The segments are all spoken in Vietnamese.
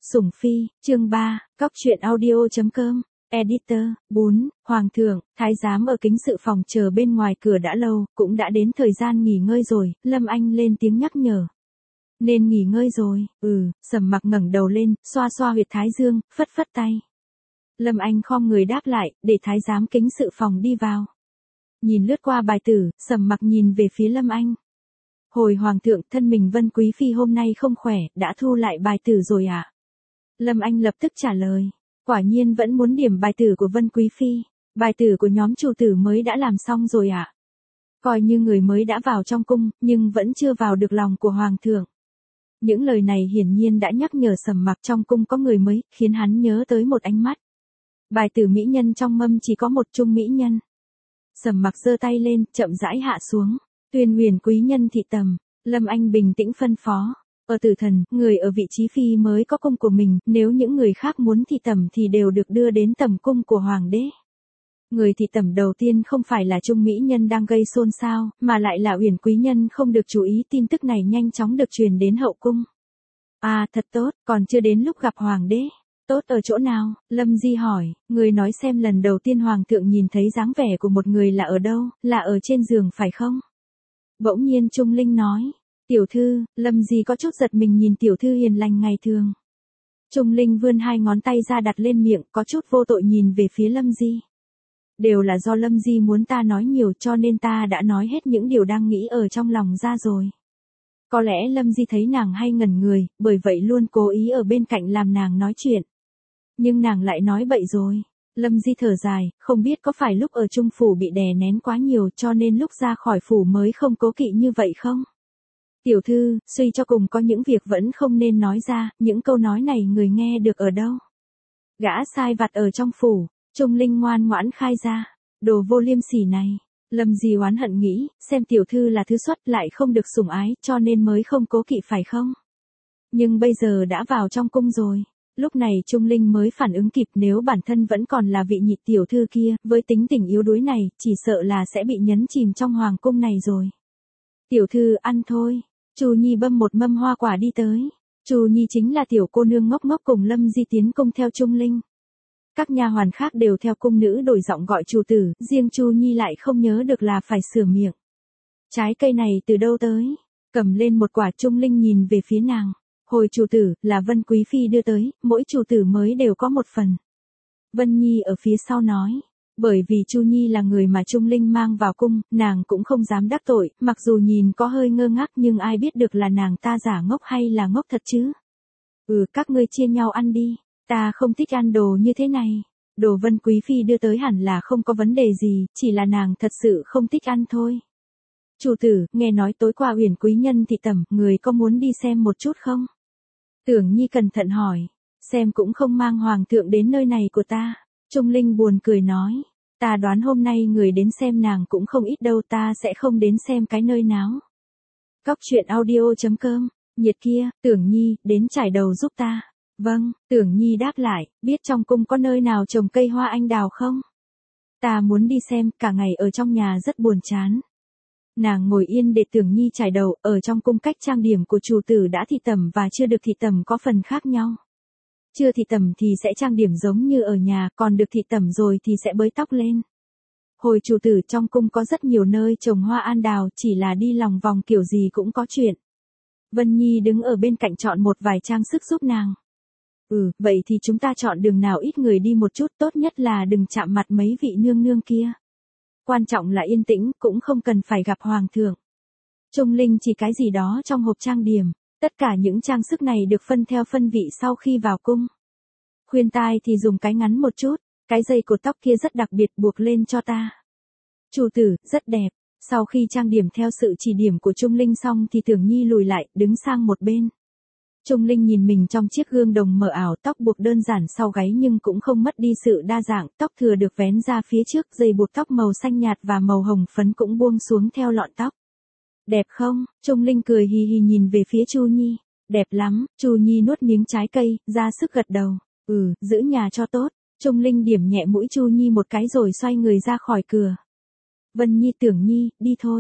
Sủng Phi, chương 3, Cóc truyện audio.com, Editor, 4, Hoàng thượng, thái giám ở kính sự phòng chờ bên ngoài cửa đã lâu, cũng đã đến thời gian nghỉ ngơi rồi, Lâm Anh lên tiếng nhắc nhở. Nên nghỉ ngơi rồi, Sầm Mặc ngẩng đầu lên, xoa xoa huyệt thái dương, phất phất tay. Lâm Anh khom người đáp lại, để thái giám kính sự phòng đi vào. Nhìn lướt qua bài tử, Sầm Mặc nhìn về phía Lâm Anh. Hồi Hoàng thượng, thân mình Vân Quý Phi hôm nay không khỏe, đã thu lại bài tử rồi ạ? Lâm Anh lập tức trả lời. Quả nhiên vẫn muốn điểm bài tử của Vân Quý Phi. Bài tử của nhóm chủ tử mới đã làm xong rồi ạ. Coi như người mới đã vào trong cung, nhưng vẫn chưa vào được lòng của Hoàng thượng. Những lời này hiển nhiên đã nhắc nhở Sầm Mặc trong cung có người mới, khiến hắn nhớ tới một ánh mắt. Bài tử mỹ nhân trong mâm chỉ có một trung mỹ nhân. Sầm Mặc giơ tay lên, chậm rãi hạ xuống. Tuyên huyền quý nhân thị tầm. Lâm Anh bình tĩnh phân phó. Ở Tử Thần, người ở vị trí phi mới có cung của mình, nếu những người khác muốn thị tầm thì đều được đưa đến tầm cung của Hoàng đế. Người thị tầm đầu tiên không phải là trung mỹ nhân đang gây xôn xao, mà lại là Uyển quý nhân không được chú ý. Tin tức này nhanh chóng được truyền đến hậu cung. À, thật tốt, còn chưa đến lúc gặp Hoàng đế. Tốt ở chỗ nào? Lâm Di hỏi, người nói xem lần đầu tiên Hoàng thượng nhìn thấy dáng vẻ của một người là ở đâu, là ở trên giường phải không? Bỗng nhiên Trung Linh nói. Tiểu thư, Lâm Di có chút giật mình nhìn tiểu thư hiền lành ngày thường. Trung Linh vươn hai ngón tay ra đặt lên miệng, có chút vô tội nhìn về phía Lâm Di. Đều là do Lâm Di muốn ta nói nhiều cho nên ta đã nói hết những điều đang nghĩ ở trong lòng ra rồi. Có lẽ Lâm Di thấy nàng hay ngẩn người, bởi vậy luôn cố ý ở bên cạnh làm nàng nói chuyện. Nhưng nàng lại nói bậy rồi. Lâm Di thở dài, không biết có phải lúc ở Trung phủ bị đè nén quá nhiều cho nên lúc ra khỏi phủ mới không cố kỵ như vậy không? Tiểu thư, suy cho cùng có những việc vẫn không nên nói ra, những câu nói này người nghe được ở đâu? Gã sai vặt ở trong phủ, Trung Linh ngoan ngoãn khai ra. Đồ vô liêm sỉ này. Lâm Di oán hận nghĩ, xem tiểu thư là thứ xuất lại không được sủng ái cho nên mới không cố kỵ phải không? Nhưng bây giờ đã vào trong cung rồi. Lúc này Trung Linh mới phản ứng kịp, nếu bản thân vẫn còn là vị nhị tiểu thư kia, với tính tình yếu đuối này, chỉ sợ là sẽ bị nhấn chìm trong hoàng cung này rồi. Tiểu thư ăn thôi. Chu Nhi bâm một mâm hoa quả đi tới. Chu Nhi chính là tiểu cô nương ngốc ngốc cùng Lâm Di tiến cung theo Trung Linh. Các nha hoàn khác đều theo cung nữ đổi giọng gọi chủ tử, riêng Chu Nhi lại không nhớ được là phải sửa miệng. Trái cây này từ đâu tới? Cầm lên một quả. Trung Linh nhìn về phía nàng. Hồi chủ tử, là Vân Quý Phi đưa tới, mỗi chủ tử mới đều có một phần. Vân Nhi ở phía sau nói. Bởi vì Chu Nhi là người mà Trung Linh mang vào cung, nàng cũng không dám đắc tội, mặc dù nhìn có hơi ngơ ngác nhưng ai biết được là nàng ta giả ngốc hay là ngốc thật chứ. Các ngươi chia nhau ăn đi, ta không thích ăn đồ như thế này. Đồ Vân Quý Phi đưa tới hẳn là không có vấn đề gì, chỉ là nàng thật sự không thích ăn thôi. Chủ tử, nghe nói tối qua Uyển quý nhân thị tẩm, người có muốn đi xem một chút không? Tưởng Nhi cẩn thận hỏi, xem cũng không mang Hoàng thượng đến nơi này của ta. Trung Linh buồn cười nói, ta đoán hôm nay người đến xem nàng cũng không ít đâu, ta sẽ không đến xem cái nơi náo. Cóc truyện audio.com, nhiệt kia, Tưởng Nhi, đến trải đầu giúp ta. Vâng, Tưởng Nhi đáp lại, biết trong cung có nơi nào trồng cây hoa anh đào không? Ta muốn đi xem, cả ngày ở trong nhà rất buồn chán. Nàng ngồi yên để Tưởng Nhi trải đầu, ở trong cung cách trang điểm của chủ tử đã thị tẩm và chưa được thị tẩm có phần khác nhau. Chưa thị tẩm thì sẽ trang điểm giống như ở nhà, còn được thị tẩm rồi thì sẽ bới tóc lên. Hồi chủ tử trong cung có rất nhiều nơi trồng hoa anh đào, chỉ là đi lòng vòng kiểu gì cũng có chuyện. Vân Nhi đứng ở bên cạnh chọn một vài trang sức giúp nàng. Vậy thì chúng ta chọn đường nào ít người đi một chút, tốt nhất là đừng chạm mặt mấy vị nương nương kia. Quan trọng là yên tĩnh, cũng không cần phải gặp Hoàng thượng. Trung Linh chỉ cái gì đó trong hộp trang điểm. Tất cả những trang sức này được phân theo phân vị sau khi vào cung. Khuyên tai thì dùng cái ngắn một chút, cái dây cột tóc kia rất đặc biệt, buộc lên cho ta. Chủ tử, rất đẹp. Sau khi trang điểm theo sự chỉ điểm của Trung Linh xong thì Tưởng Nhi lùi lại, đứng sang một bên. Trung Linh nhìn mình trong chiếc gương đồng mờ ảo, tóc buộc đơn giản sau gáy nhưng cũng không mất đi sự đa dạng, tóc thừa được vén ra phía trước, dây buộc tóc màu xanh nhạt và màu hồng phấn cũng buông xuống theo lọn tóc. Đẹp không? Trung Linh cười hì hì nhìn về phía Chu Nhi. Đẹp lắm. Chu Nhi nuốt miếng trái cây, ra sức gật đầu. Giữ nhà cho tốt. Trung Linh điểm nhẹ mũi Chu Nhi một cái rồi xoay người ra khỏi cửa. Vân Nhi, Tưởng Nhi, đi thôi.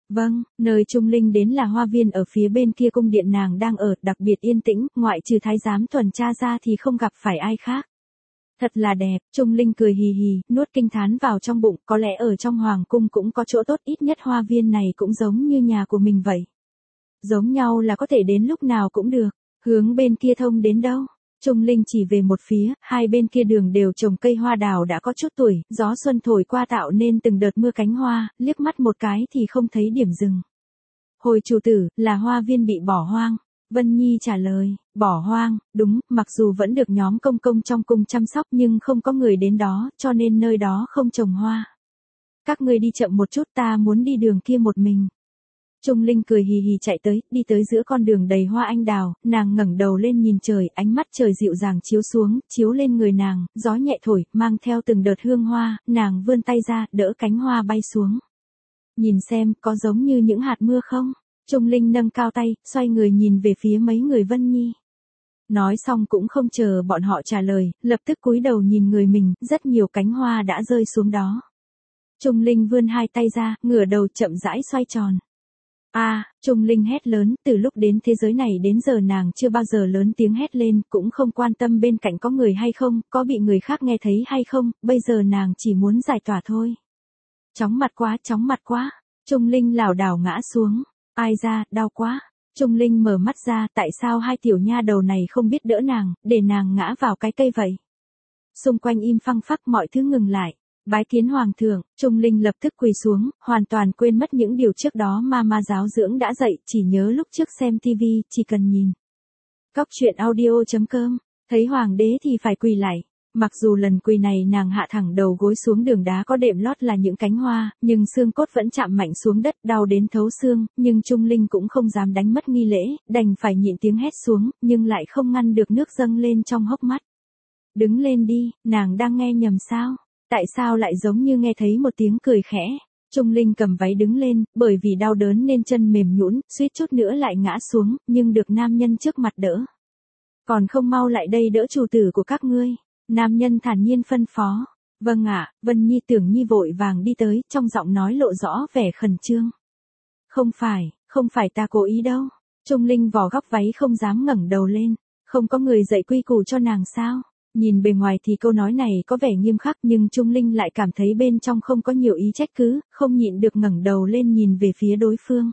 Vâng, nơi Trung Linh đến là hoa viên ở phía bên kia cung điện nàng đang ở, đặc biệt yên tĩnh, ngoại trừ thái giám tuần tra ra thì không gặp phải ai khác. Thật là đẹp, Trung Linh cười hì hì, nuốt kinh thán vào trong bụng, có lẽ ở trong hoàng cung cũng có chỗ tốt, ít nhất hoa viên này cũng giống như nhà của mình vậy. Giống nhau là có thể đến lúc nào cũng được, hướng bên kia thông đến đâu? Trung Linh chỉ về một phía, hai bên kia đường đều trồng cây hoa đào đã có chút tuổi, gió xuân thổi qua tạo nên từng đợt mưa cánh hoa, liếc mắt một cái thì không thấy điểm dừng. Hồi chủ tử, là hoa viên bị bỏ hoang. Vân Nhi trả lời, bỏ hoang, đúng, mặc dù vẫn được nhóm công công trong cung chăm sóc nhưng không có người đến đó, cho nên nơi đó không trồng hoa. Các ngươi đi chậm một chút, ta muốn đi đường kia một mình. Trung Linh cười hì hì chạy tới, đi tới giữa con đường đầy hoa anh đào, nàng ngẩng đầu lên nhìn trời, ánh mắt trời dịu dàng chiếu xuống, chiếu lên người nàng, gió nhẹ thổi, mang theo từng đợt hương hoa, nàng vươn tay ra, đỡ cánh hoa bay xuống. Nhìn xem, có giống như những hạt mưa không? Trung Linh nâng cao tay, xoay người nhìn về phía mấy người Vân Nhi. Nói xong cũng không chờ bọn họ trả lời, lập tức cúi đầu nhìn người mình, rất nhiều cánh hoa đã rơi xuống đó. Trung Linh vươn hai tay ra, ngửa đầu chậm rãi xoay tròn. Trung Linh hét lớn, từ lúc đến thế giới này đến giờ nàng chưa bao giờ lớn tiếng hét lên, cũng không quan tâm bên cạnh có người hay không, có bị người khác nghe thấy hay không, bây giờ nàng chỉ muốn giải tỏa thôi. Chóng mặt quá, Trung Linh lảo đảo ngã xuống, ai ra, đau quá. Trung Linh mở mắt ra, tại sao hai tiểu nha đầu này không biết đỡ nàng, để nàng ngã vào cái cây vậy. Xung quanh im phăng phắc, mọi thứ ngừng lại. Bái kiến hoàng thượng, Trung Linh lập tức quỳ xuống, hoàn toàn quên mất những điều trước đó mà ma giáo dưỡng đã dạy, chỉ nhớ lúc trước xem tivi, chỉ cần nhìn. Cóc truyện audio.com, thấy hoàng đế thì phải quỳ lại. Mặc dù lần quỳ này nàng hạ thẳng đầu gối xuống đường đá có đệm lót là những cánh hoa, nhưng xương cốt vẫn chạm mạnh xuống đất, đau đến thấu xương, nhưng Trung Linh cũng không dám đánh mất nghi lễ, đành phải nhịn tiếng hét xuống, nhưng lại không ngăn được nước dâng lên trong hốc mắt. Đứng lên đi, nàng đang nghe nhầm sao? Tại sao lại giống như nghe thấy một tiếng cười khẽ? Trung Linh cầm váy đứng lên, bởi vì đau đớn nên chân mềm nhũn, suýt chút nữa lại ngã xuống, nhưng được nam nhân trước mặt đỡ. Còn không mau lại đây đỡ chủ tử của các ngươi. Nam nhân thản nhiên phân phó. Vâng ạ, Vân Nhi Tưởng Nhi vội vàng đi tới, trong giọng nói lộ rõ vẻ khẩn trương. Không phải ta cố ý đâu. Trung Linh vò góc váy không dám ngẩng đầu lên. Không có người dạy quy củ cho nàng sao? Nhìn bề ngoài thì câu nói này có vẻ nghiêm khắc nhưng Trung Linh lại cảm thấy bên trong không có nhiều ý trách cứ, không nhịn được ngẩng đầu lên nhìn về phía đối phương.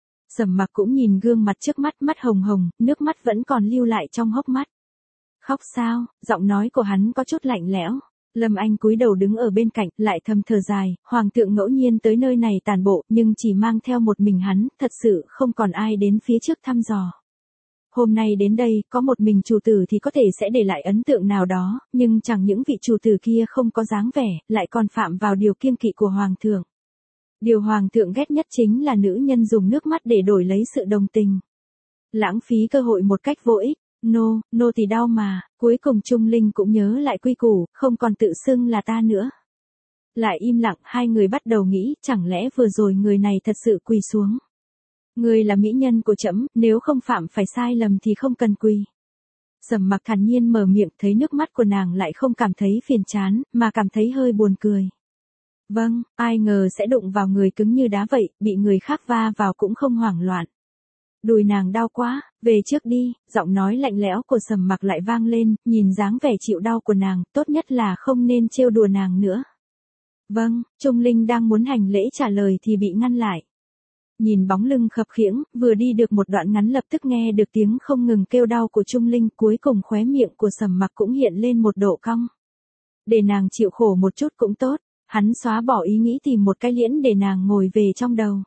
Sầm Mặc cũng nhìn gương mặt trước mắt, mắt hồng hồng, nước mắt vẫn còn lưu lại trong hốc mắt. Khóc sao? Giọng nói của hắn có chút lạnh lẽo. Lâm Anh cúi đầu đứng ở bên cạnh, lại thầm thở dài, hoàng thượng ngẫu nhiên tới nơi này tàn bộ, nhưng chỉ mang theo một mình hắn, thật sự không còn ai đến phía trước thăm dò. Hôm nay đến đây, có một mình chủ tử thì có thể sẽ để lại ấn tượng nào đó, nhưng chẳng những vị chủ tử kia không có dáng vẻ, lại còn phạm vào điều kiêng kỵ của hoàng thượng. Điều hoàng thượng ghét nhất chính là nữ nhân dùng nước mắt để đổi lấy sự đồng tình. Lãng phí cơ hội một cách vô ích. Nô thì đau mà, cuối cùng Trung Linh cũng nhớ lại quy củ, không còn tự xưng là ta nữa. Lại im lặng, hai người bắt đầu nghĩ, chẳng lẽ vừa rồi người này thật sự quỳ xuống. Người là mỹ nhân của trẫm, nếu không phạm phải sai lầm thì không cần quỳ. Sầm Mặc thản nhiên mở miệng, thấy nước mắt của nàng lại không cảm thấy phiền chán, mà cảm thấy hơi buồn cười. Vâng, ai ngờ sẽ đụng vào người cứng như đá vậy, bị người khác va vào cũng không hoảng loạn. Đùi nàng đau quá, về trước đi, giọng nói lạnh lẽo của Sầm Mặc lại vang lên, nhìn dáng vẻ chịu đau của nàng, tốt nhất là không nên trêu đùa nàng nữa. Vâng, Trung Linh đang muốn hành lễ trả lời thì bị ngăn lại. Nhìn bóng lưng khập khiễng, vừa đi được một đoạn ngắn lập tức nghe được tiếng không ngừng kêu đau của Trung Linh, cuối cùng khóe miệng của Sầm Mặc cũng hiện lên một độ cong. Để nàng chịu khổ một chút cũng tốt, hắn xóa bỏ ý nghĩ tìm một cái liễn để nàng ngồi về trong đầu.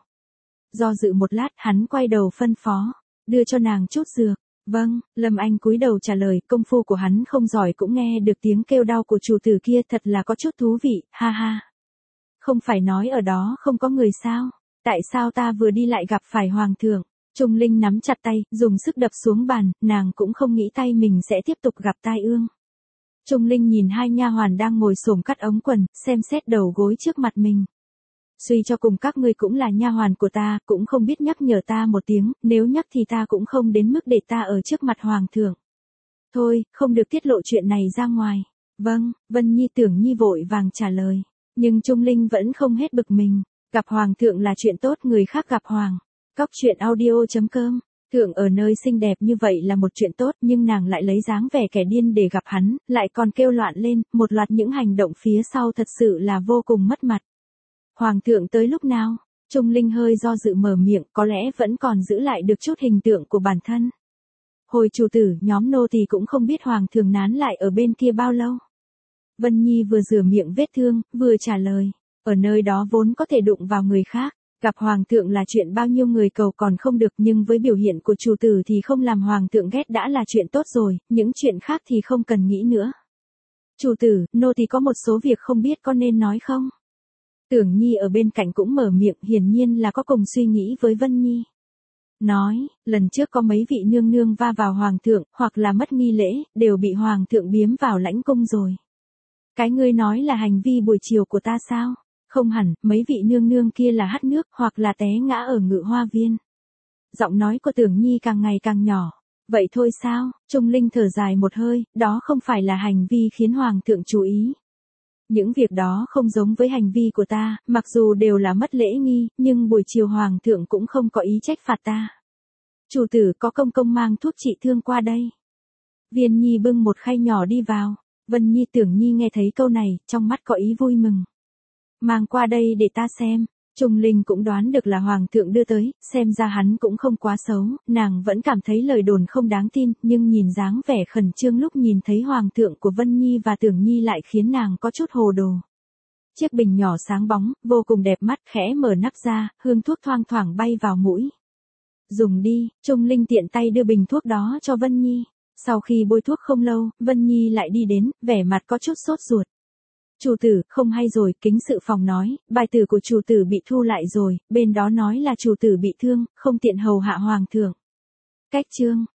Do dự một lát, hắn quay đầu phân phó, đưa cho nàng chút dược. Vâng, Lâm Anh cúi đầu trả lời, công phu của hắn không giỏi cũng nghe được tiếng kêu đau của chủ tử kia, thật là có chút thú vị, ha ha. Không phải nói ở đó không có người sao? Tại sao ta vừa đi lại gặp phải hoàng thượng? Trung Linh nắm chặt tay, dùng sức đập xuống bàn, nàng cũng không nghĩ tay mình sẽ tiếp tục gặp tai ương. Trung Linh nhìn hai nha hoàn đang ngồi xổm cắt ống quần, xem xét đầu gối trước mặt mình. Suy cho cùng các ngươi cũng là nha hoàn của ta, cũng không biết nhắc nhở ta một tiếng, nếu nhắc thì ta cũng không đến mức để ta ở trước mặt hoàng thượng. Thôi, không được tiết lộ chuyện này ra ngoài. Vâng, Vân Nhi Tưởng Nhi vội vàng trả lời. Nhưng Trung Linh vẫn không hết bực mình. Gặp hoàng thượng là chuyện tốt, người khác gặp hoàng. Cóc truyện audio.com. Thượng ở nơi xinh đẹp như vậy là một chuyện tốt, nhưng nàng lại lấy dáng vẻ kẻ điên để gặp hắn, lại còn kêu loạn lên, một loạt những hành động phía sau thật sự là vô cùng mất mặt. Hoàng thượng tới lúc nào? Trung Linh hơi do dự mở miệng, có lẽ vẫn còn giữ lại được chút hình tượng của bản thân. Hồi chủ tử, nhóm nô tỳ cũng không biết hoàng thượng nán lại ở bên kia bao lâu. Vân Nhi vừa rửa miệng vết thương, vừa trả lời, ở nơi đó vốn có thể đụng vào người khác. Gặp hoàng thượng là chuyện bao nhiêu người cầu còn không được, nhưng với biểu hiện của chủ tử thì không làm hoàng thượng ghét đã là chuyện tốt rồi, những chuyện khác thì không cần nghĩ nữa. Chủ tử, nô tỳ có một số việc không biết có nên nói không? Tưởng Nhi ở bên cạnh cũng mở miệng, hiển nhiên là có cùng suy nghĩ với Vân Nhi. Nói, lần trước có mấy vị nương nương va vào hoàng thượng, hoặc là mất nghi lễ, đều bị hoàng thượng biếm vào lãnh cung rồi. Cái ngươi nói là hành vi buổi chiều của ta sao? Không hẳn, mấy vị nương nương kia là hắt nước, hoặc là té ngã ở Ngự Hoa Viên. Giọng nói của Tưởng Nhi càng ngày càng nhỏ. Vậy thôi sao? Trung Linh thở dài một hơi, đó không phải là hành vi khiến hoàng thượng chú ý. Những việc đó không giống với hành vi của ta, mặc dù đều là mất lễ nghi, nhưng buổi chiều hoàng thượng cũng không có ý trách phạt ta. Chủ tử, có công công mang thuốc trị thương qua đây. Viên Nhi bưng một khay nhỏ đi vào. Vân Nhi Tưởng Nhi nghe thấy câu này, trong mắt có ý vui mừng. Mang qua đây để ta xem. Trung Linh cũng đoán được là hoàng thượng đưa tới, xem ra hắn cũng không quá xấu, nàng vẫn cảm thấy lời đồn không đáng tin, nhưng nhìn dáng vẻ khẩn trương lúc nhìn thấy hoàng thượng của Vân Nhi và Tưởng Nhi lại khiến nàng có chút hồ đồ. Chiếc bình nhỏ sáng bóng, vô cùng đẹp mắt, khẽ mở nắp ra, hương thuốc thoang thoảng bay vào mũi. Dùng đi. Trung Linh tiện tay đưa bình thuốc đó cho Vân Nhi. Sau khi bôi thuốc không lâu, Vân Nhi lại đi đến, vẻ mặt có chút sốt ruột. Chủ tử, không hay rồi, kính sự phòng nói, bài tử của chủ tử bị thu lại rồi, bên đó nói là chủ tử bị thương, không tiện hầu hạ hoàng thượng. Cách chương.